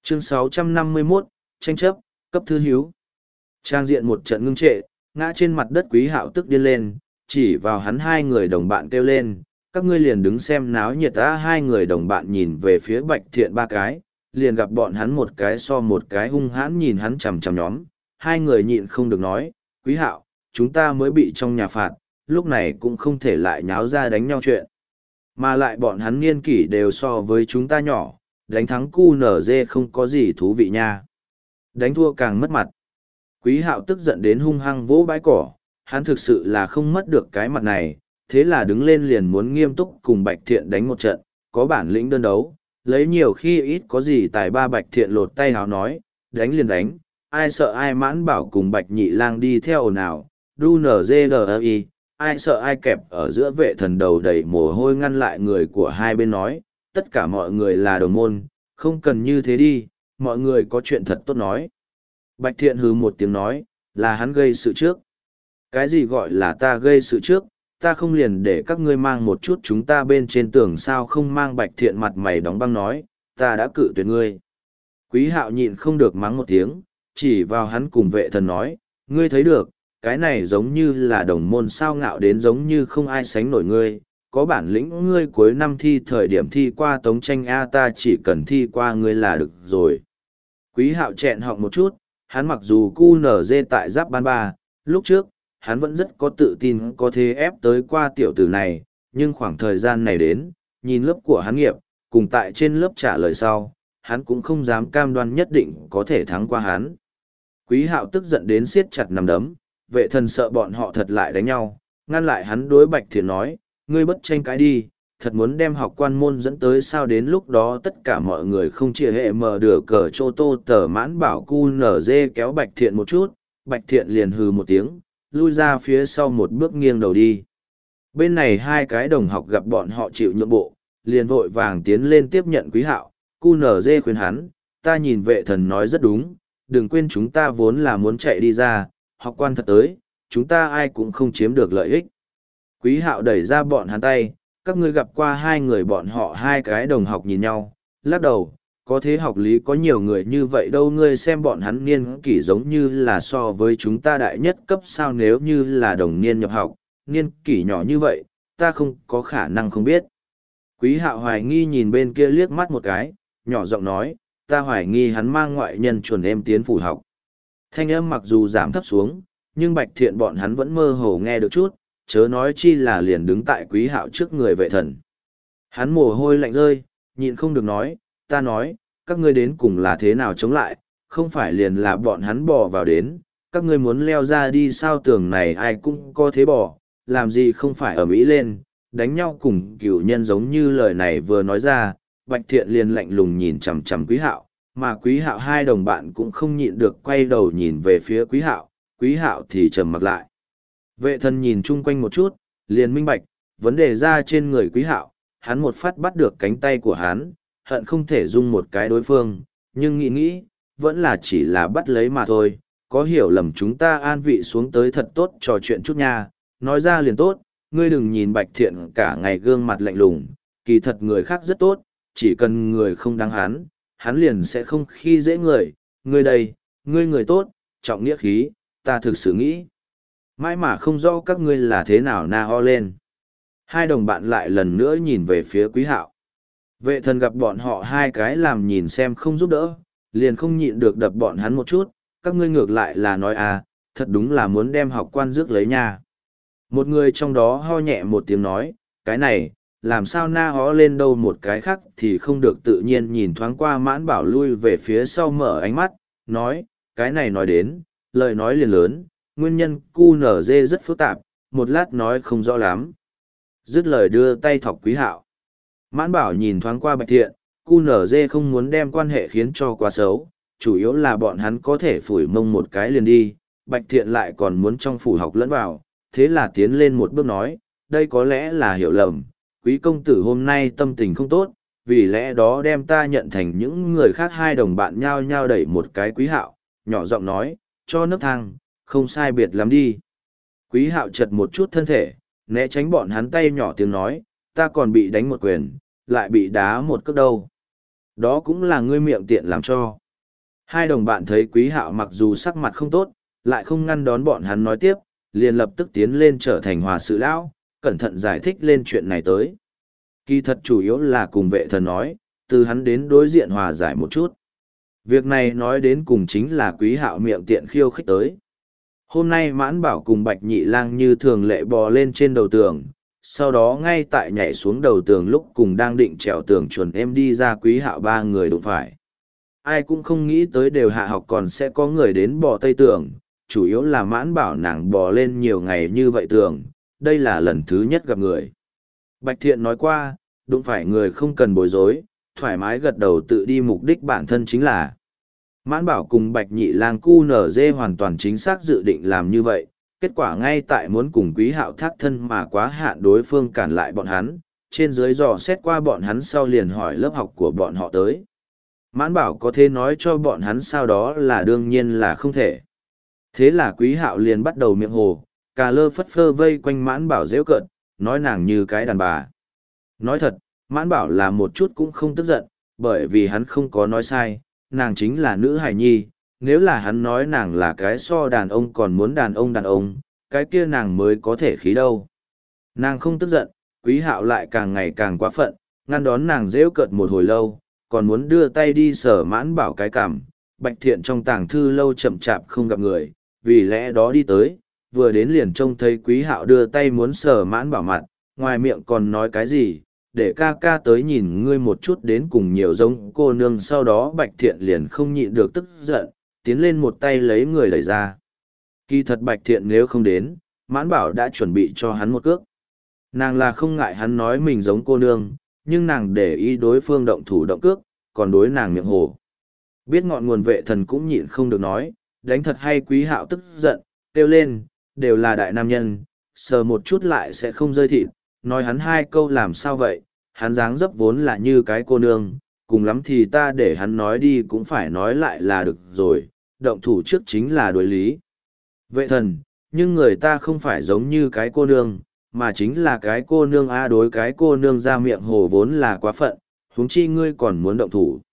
Chương 651, tranh chấp, cấp thư hiếu. Trang diện một trận ngưng trệ, ngã trên mặt đất Quý Hạo tức điên lên, chỉ vào hắn hai người đồng bạn kêu lên, các ngươi liền đứng xem náo nhiệt á. Hai người đồng bạn nhìn về phía Bạch Thiện ba cái, liền gặp bọn hắn một cái so một cái hung hãn nhìn hắn chằm chằm nhóm. Hai người nhịn không được nói, Quý Hạo, chúng ta mới bị trong nhà phạt, lúc này cũng không thể lại nháo ra đánh nhau chuyện. Mà lại bọn hắn niên kỷ đều so với chúng ta nhỏ, đánh thắng QNZ không có gì thú vị nha. Đánh thua càng mất mặt. Quý Hạo tức giận đến hung hăng vỗ bãi cỏ, hắn thực sự là không mất được cái mặt này, thế là đứng lên liền muốn nghiêm túc cùng Bạch Thiện đánh một trận, có bản lĩnh đơn đấu, lấy nhiều khi ít có gì tài ba. Bạch Thiện lột tay háo nói, đánh liền đánh, ai sợ ai. Mãn Bảo cùng Bạch Nhị Lang đi theo ồn ào, đu NGLI, ai sợ ai. Kẹp ở giữa Vệ Thần đầu đầy mồ hôi ngăn lại người của hai bên nói, tất cả mọi người là đồng môn, không cần như thế đi, mọi người có chuyện thật tốt nói. Bạch Thiện hừ một tiếng nói, là hắn gây sự trước. Cái gì gọi là ta gây sự trước, ta không liền để các ngươi mang một chút chúng ta bên trên tường sao không mang. Bạch Thiện mặt mày đóng băng nói, ta đã cự tuyệt ngươi. Quý Hạo nhịn không được mắng một tiếng, chỉ vào hắn cùng Vệ Thần nói, ngươi thấy được, cái này giống như là đồng môn sao, ngạo đến giống như không ai sánh nổi ngươi. Có bản lĩnh ngươi cuối năm thi thời điểm thi qua tống tranh A, ta chỉ cần thi qua ngươi là được rồi. Quý Hạo chẹn họng một chút, hắn mặc dù QNZ tại giáp ban 3, lúc trước, hắn vẫn rất có tự tin có thể ép tới qua tiểu tử này, nhưng khoảng thời gian này đến, nhìn lớp của hắn nghiệp, cùng tại trên lớp trả lời sau, hắn cũng không dám cam đoan nhất định có thể thắng qua hắn. Quý Hạo tức giận đến siết chặt nắm đấm, Vệ Thần sợ bọn họ thật lại đánh nhau, ngăn lại hắn. Đối Bạch Thiện nói, ngươi bất tranh cãi đi, thật muốn đem học quan môn dẫn tới sao, đến lúc đó tất cả mọi người không chia hệ mở được cờ chô tô tờ. Mãn Bảo QNZ kéo Bạch Thiện một chút, Bạch Thiện liền hừ một tiếng, lui ra phía sau một bước nghiêng đầu đi. Bên này hai cái đồng học gặp bọn họ chịu nhượng bộ, liền vội vàng tiến lên tiếp nhận Quý Hạo. QNZ khuyên hắn, ta nhìn Vệ Thần nói rất đúng, đừng quên chúng ta vốn là muốn chạy đi ra, học quan thật tới, chúng ta ai cũng không chiếm được lợi ích. Quý Hạo đẩy ra bọn hắn tay, các ngươi gặp qua hai người. Bọn họ hai cái đồng học nhìn nhau, lắc đầu, có thế học lý có nhiều người như vậy đâu, ngươi xem bọn hắn niên kỷ giống như là so với chúng ta đại nhất cấp sao, nếu như là đồng niên nhập học, niên kỷ nhỏ như vậy, ta không có khả năng không biết. Quý Hạo hoài nghi nhìn bên kia liếc mắt một cái, nhỏ giọng nói, ta hoài nghi hắn mang ngoại nhân chuẩn em tiến phủ học. Thanh âm mặc dù giảm thấp xuống, nhưng Bạch Thiện bọn hắn vẫn mơ hồ nghe được chút, chớ nói chi là liền đứng tại Quý Hạo trước người Vệ Thần. Hắn mồ hôi lạnh rơi, nhịn không được nói, ta nói, các ngươi đến cùng là thế nào chống lại, không phải liền là bọn hắn bò vào đến, các ngươi muốn leo ra đi sao, tường này ai cũng có thế bò, làm gì không phải ở Mỹ lên, đánh nhau cùng cửu nhân. Giống như lời này vừa nói ra, Bạch Thiện liền lạnh lùng nhìn chằm chằm Quý Hạo, mà Quý Hạo hai đồng bạn cũng không nhịn được quay đầu nhìn về phía Quý Hạo, Quý Hạo thì trầm mặc lại. Vệ Thần nhìn chung quanh một chút, liền minh bạch, vấn đề ra trên người Quý Hạo, hắn một phát bắt được cánh tay của hắn, hận không thể dung một cái đối phương, nhưng nghĩ, vẫn là chỉ là bắt lấy mà thôi, có hiểu lầm chúng ta an vị xuống tới thật tốt trò chuyện chút nha, nói ra liền tốt, ngươi đừng nhìn Bạch Thiện cả ngày gương mặt lạnh lùng, kỳ thật người khác rất tốt, chỉ cần người không đáng hắn liền sẽ không khi dễ người, ngươi đây, ngươi người tốt, trọng nghĩa khí, ta thực sự nghĩ. Mãi mà không rõ các ngươi là thế nào na ho lên. Hai đồng bạn lại lần nữa nhìn về phía Quý Hạo. Vệ Thần gặp bọn họ hai cái làm nhìn xem không giúp đỡ, liền không nhịn được đập bọn hắn một chút, các ngươi ngược lại là nói à, thật đúng là muốn đem học quan rước lấy nha. Một người trong đó ho nhẹ một tiếng nói, cái này, làm sao na hó lên đâu. Một cái khác thì không được tự nhiên nhìn thoáng qua Mãn Bảo lui về phía sau mở ánh mắt, nói, cái này nói đến, lời nói liền lớn, nguyên nhân QNZ rất phức tạp, một lát nói không rõ lắm. Dứt lời đưa tay thọc Quý Hạo. Mãn Bảo nhìn thoáng qua Bạch Thiện, QNZ không muốn đem quan hệ khiến cho quá xấu, chủ yếu là bọn hắn có thể phủi mông một cái liền đi, Bạch Thiện lại còn muốn trong phủ học lẫn vào, thế là tiến lên một bước nói, đây có lẽ là hiểu lầm, Quý công tử hôm nay tâm tình không tốt, vì lẽ đó đem ta nhận thành những người khác. Hai đồng bạn nhao nhao đẩy một cái Quý Hạo, nhỏ giọng nói, cho nấc thang, không sai biệt lắm đi. Quý Hạo chật một chút thân thể, né tránh bọn hắn tay, nhỏ tiếng nói, ta còn bị đánh một quyền, lại bị đá một cước đâu. Đó cũng là ngươi miệng tiện làm cho. Hai đồng bạn thấy Quý Hạo mặc dù sắc mặt không tốt, lại không ngăn đón bọn hắn nói tiếp, liền lập tức tiến lên trở thành hòa sự lão, cẩn thận giải thích lên chuyện này tới. Kỳ thật chủ yếu là cùng vệ thần nói, từ hắn đến đối diện hòa giải một chút. Việc này nói đến cùng chính là Quý Hạo miệng tiện khiêu khích tới. Hôm nay Mãn Bảo cùng Bạch Nhị Lang như thường lệ bò lên trên đầu tường, sau đó ngay tại nhảy xuống đầu tường lúc cùng đang định trèo tường chuẩn em đi ra Quý Hạo ba người đụng phải. Ai cũng không nghĩ tới đều hạ học còn sẽ có người đến bò tây tường, chủ yếu là Mãn Bảo nàng bò lên nhiều ngày như vậy tường, đây là lần thứ nhất gặp người. Bạch Thiện nói qua, đụng phải người không cần bối rối, thoải mái gật đầu tự đi, mục đích bản thân chính là. Mãn Bảo cùng Bạch Nhị Lang cu nở dê hoàn toàn chính xác dự định làm như vậy, kết quả ngay tại muốn cùng Quý Hạo thác thân mà quá hạn đối phương cản lại bọn hắn, trên dưới dò xét qua bọn hắn sau liền hỏi lớp học của bọn họ tới. Mãn Bảo có thể nói cho bọn hắn sao đó là đương nhiên là không thể. Thế là Quý Hạo liền bắt đầu miệng hồ, cà lơ phất phơ vây quanh Mãn Bảo giễu cợt, nói nàng như cái đàn bà. Nói thật, Mãn Bảo là một chút cũng không tức giận, bởi vì hắn không có nói sai, nàng chính là nữ hài nhi, nếu là hắn nói nàng là cái so đàn ông còn muốn đàn ông, cái kia nàng mới có thể khí đâu. Nàng không tức giận, Quý Hạo lại càng ngày càng quá phận, ngăn đón nàng giễu cợt một hồi lâu, còn muốn đưa tay đi sờ Mãn Bảo cái cằm. Bạch Thiện trong tàng thư lâu chậm chạp không gặp người, vì lẽ đó đi tới, vừa đến liền trông thấy Quý Hạo đưa tay muốn sờ Mãn Bảo mặt, ngoài miệng còn nói cái gì, để ca ca tới nhìn ngươi một chút đến cùng nhiều giống cô nương. Sau đó Bạch Thiện liền không nhịn được tức giận, tiến lên một tay lấy người đẩy ra. Kỳ thật Bạch Thiện nếu không đến, Mãn Bảo đã chuẩn bị cho hắn một cước. Nàng là không ngại hắn nói mình giống cô nương, nhưng nàng để ý đối phương động thủ động cước, còn đối nàng miệng hồ. Biết ngọn nguồn vệ thần cũng nhịn không được nói, đánh thật hay. Quý Hạo tức giận, kêu lên, đều là đại nam nhân, sờ một chút lại sẽ không rơi thịt, nói hắn hai câu làm sao vậy, hắn dáng dấp vốn là như cái cô nương, cùng lắm thì ta để hắn nói đi cũng phải nói lại là được rồi, động thủ trước chính là đối lý. Vệ thần, nhưng người ta không phải giống như cái cô nương, mà chính là cái cô nương a. Đối cái cô nương ra miệng hồ vốn là quá phận, huống chi ngươi còn muốn động thủ.